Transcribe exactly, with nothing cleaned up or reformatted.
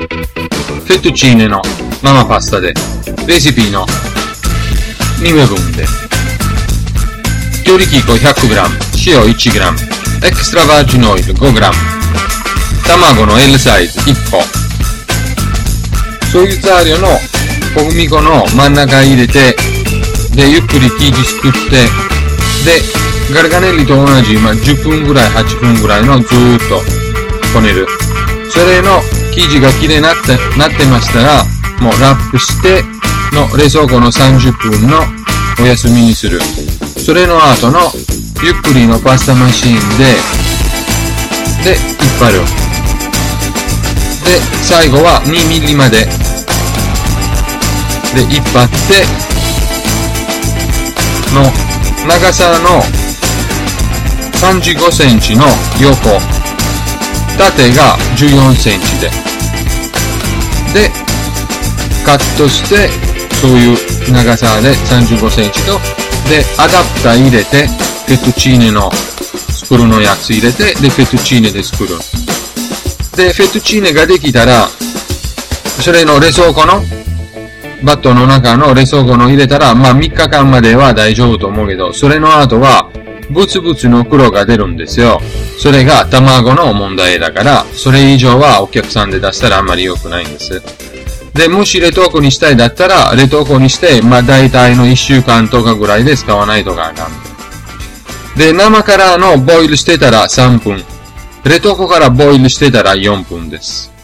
フェットチーネの生パスタで、レシピのにめぶんで、強力粉 ひゃくグラム、塩 いちグラム、エクストラバージンオイル ごグラム、卵の L サイズいっこ、そういう材料の小麦粉の真ん中入れて、で、ゆっくり生地作って、で、ガルガネッリと同じ、まあ、じゅっぷんぐらい、はっぷんぐらいのずーっとこねる。それの生地がきれいになって、なってましたら、もうラップして、の冷蔵庫のさんじゅっぷんのお休みにする。それの後のゆっくりのパスタマシーンで、で、引っ張る。で、最後はにミリまで、で、引っ張って、の長さのさんじゅうごセンチの横、縦がじゅうよんセンチで、で、カットして、そういう長さでさんじゅうごセンチと、で、アダプター入れて、フェットチーネの作るのやつ入れて、で、フェットチーネで作る。で、フェットチーネができたら、それの冷蔵庫の、バットの中の冷蔵庫の入れたら、まあみっかかんまでは大丈夫と思うけど、それの後は、ブツブツの黒が出るんですよ。それが卵の問題だから、それ以上はお客さんで出したらあんまり良くないんです。で、もし冷凍庫にしたいだったら、冷凍庫にして、まあ大体のいっしゅうかんとかぐらいで使わないとかあかん。で、生からのボイルしてたらさんぷん。冷凍庫からボイルしてたらよんぷんです。